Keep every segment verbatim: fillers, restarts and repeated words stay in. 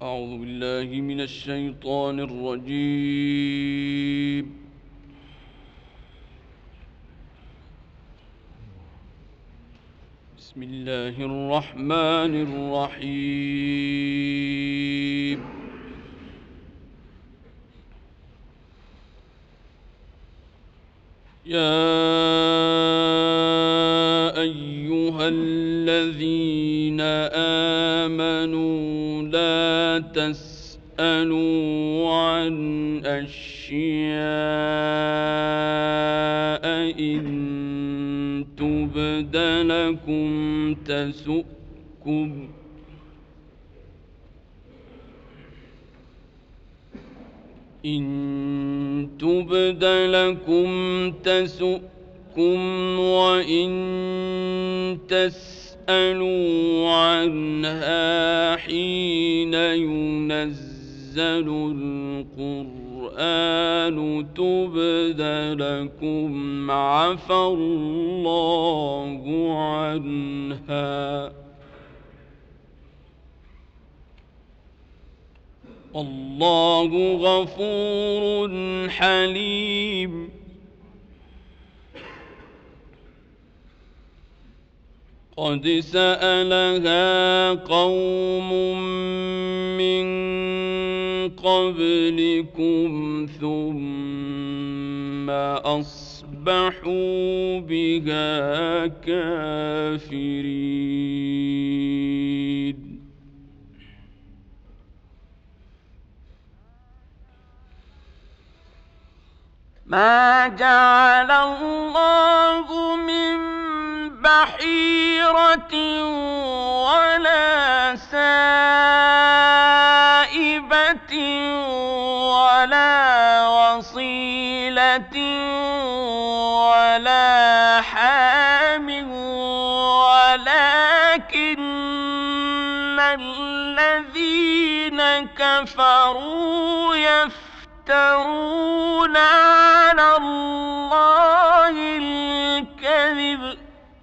أعوذ بالله من الشيطان الرجيم. بسم الله الرحمن الرحيم. يا أيها الذين آمنوا لا تسألوا عن أشياء إن تبد لكم تسؤكم إن تبد لكم تسؤكم وإن تسألوا عنها حين ينزل القرآن تبد لكم عفى الله عنها والله غفور حليم. قد سألها قوم من قبلكم ثم أصبحوا بها كافرين. ما جعل الله من بحيرة ولا سائبة ولا وصيلة ولا حام ولكن الذين كفروا يفترون على الله الكذب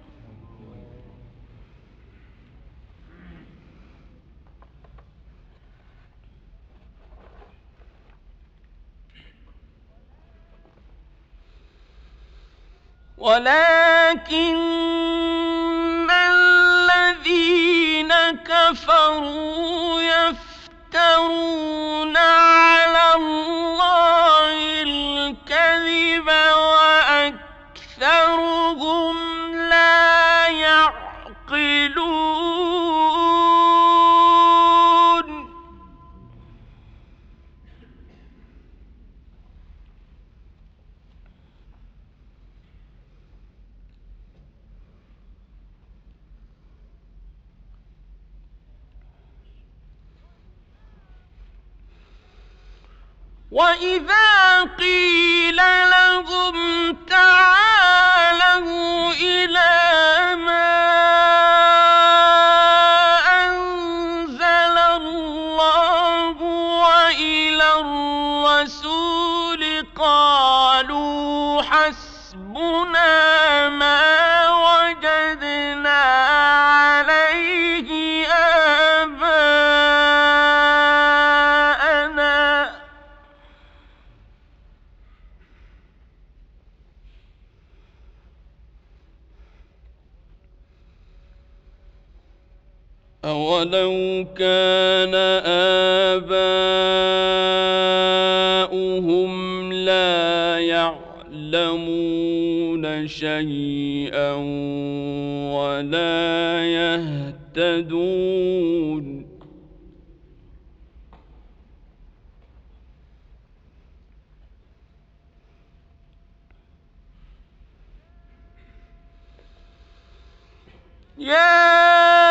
ولكن الذين كفروا يفترون على الله الكذب وأكثرهم لا يعقلون. وإذا قيل لهم تعالوا إلى ما أنزل الله وإلى الرسول قالوا حسبنا ما وجدنا عليه آباءنا أولو كان آباؤهم لا يعلمون شيئا ولا يهتدون. يا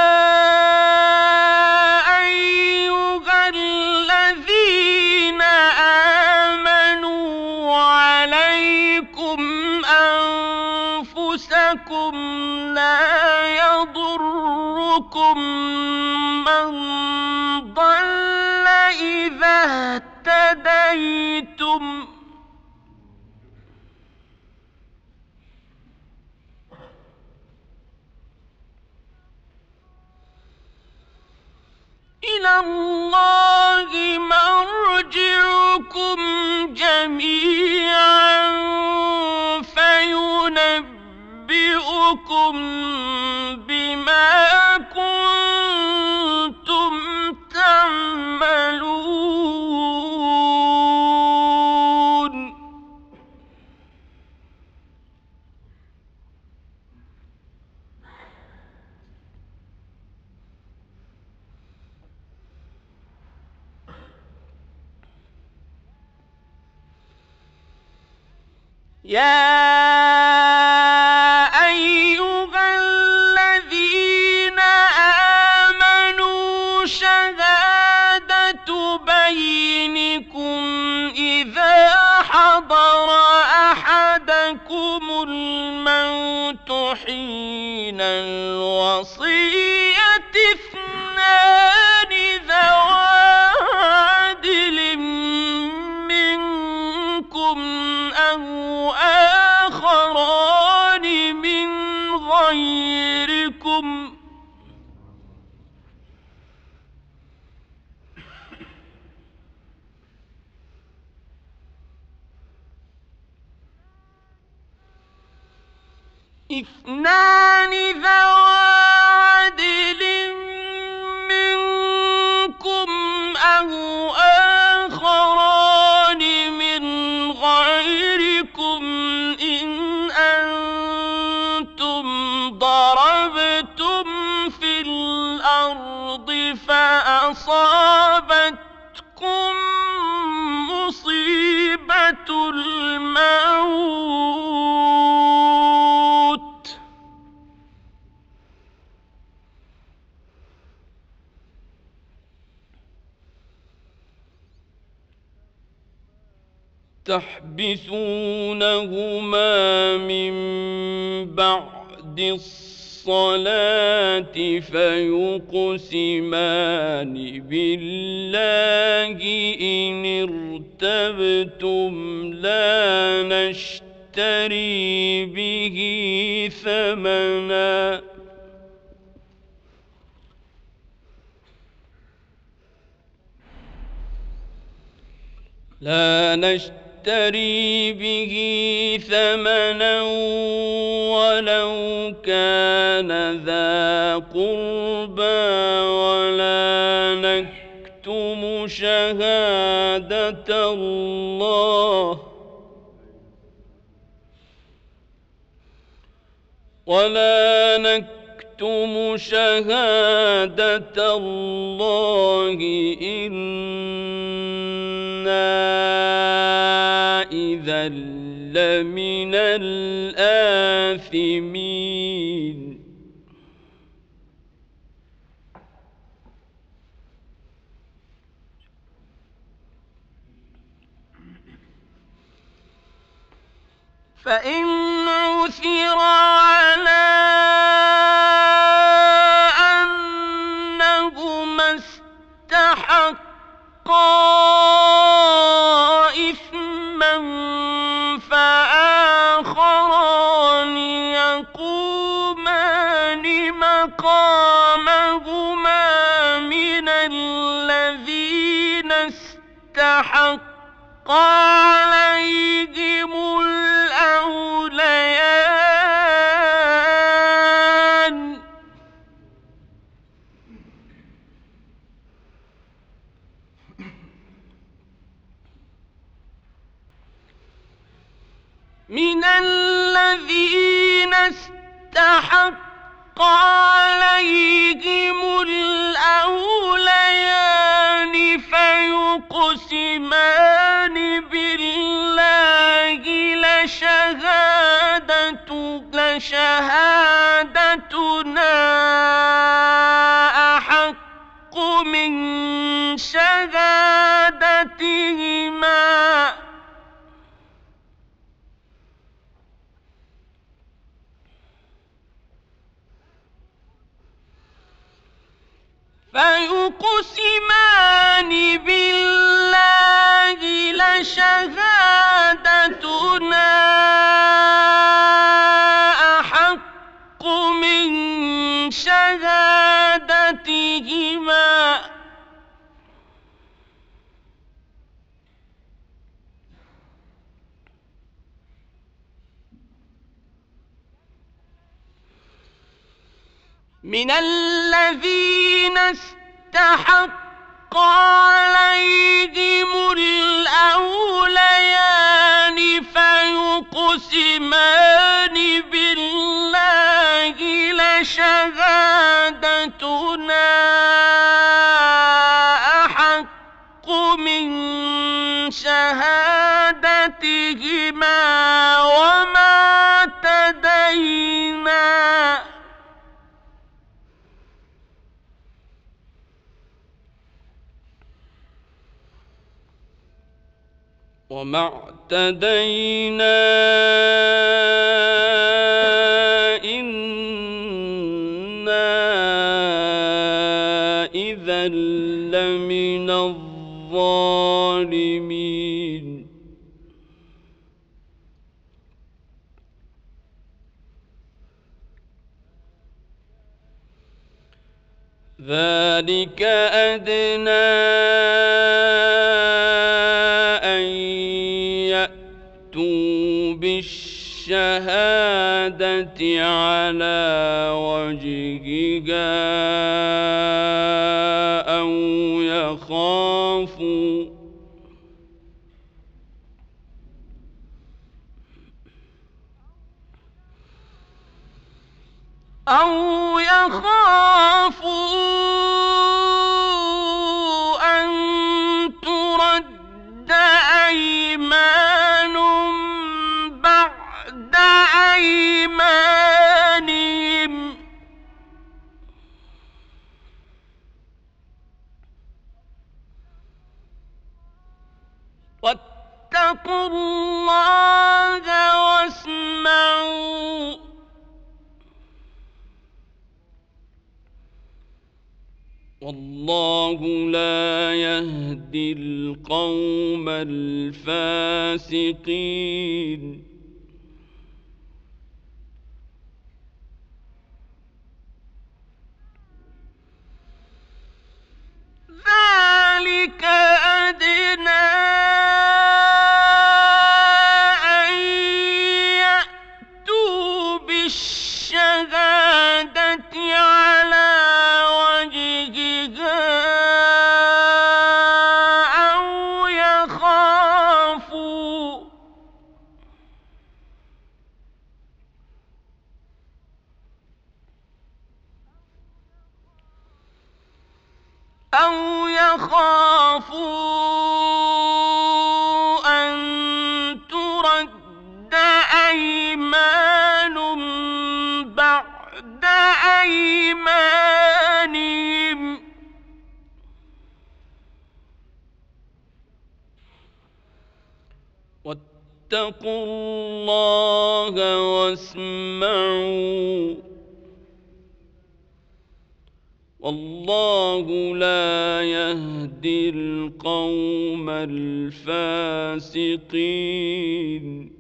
أيها الذين آمنوا عليكم أنفسكم لا يضركم من ضل إذا اهتديتم إلى الله بما كنتم تعملون. يا أيها الذين آمنوا شهادة بينكم إذا حضر أحدكم الموت حين الوصية اثنان ذوى عدل منكم أو آخران من غيركم اثنان ذوى عدل منكم أو آخران من غيركم إن أنتم ضربتم في الأرض فأصابتكم مصيبة الموت تحبسونهما من بعد الصلاة فيقسمان بالله إن ارتبتم لا نشتري به ثمنا لا نشتري به ثمنا ولو كان ذا قربى ولا نكتم شهادة الله ولا نكتم شهادة الله إنا إذا لمن الآثمين. فإن عثر على أنهما استحقا إثما فآخران يقومان مقامهما من الذين استحق عليهم الأوليان من الذين استحق عليهم الأوليان فيقسمان بالله لشهادة لشهادتنا أحق من شهادتهما فيقسمان بالله لشهادتنا أحق من شهادتهما من الذين استحق عليهم الأوليان فيقسمان بالله لشهادتنا أحق من شهادتهما وما اعتدينا وما اعتدينا إنا إذا لمن الظالمين ذلك أدنى أن يأتوا بالشهادة على وجهها أو يخافوا أو يخافوا أن ترد أيمان بعد أيمانهم واتقوا الله واسمعوا والله لا يهدي القوم الفاسقين ذلك أدنى أن يأتوا بالشهادة على وجهها أو يخافوا أو يخافوا أن ترد أيمان بعد أيمانهم واتقوا الله واسمعوا والله لا يهدي القوم الفاسقين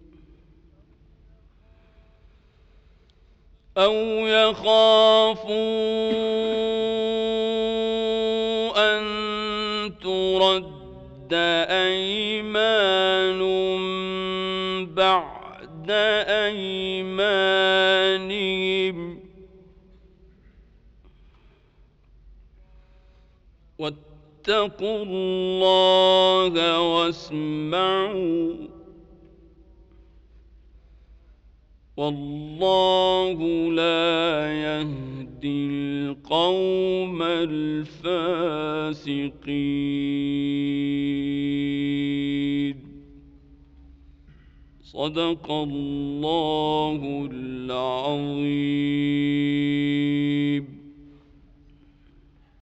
أو يخافوا أن ترد أيمان بعد أيمانهم واتقوا الله واسمعوا والله لا يهدي القوم الفاسقين صدق الله العظيم.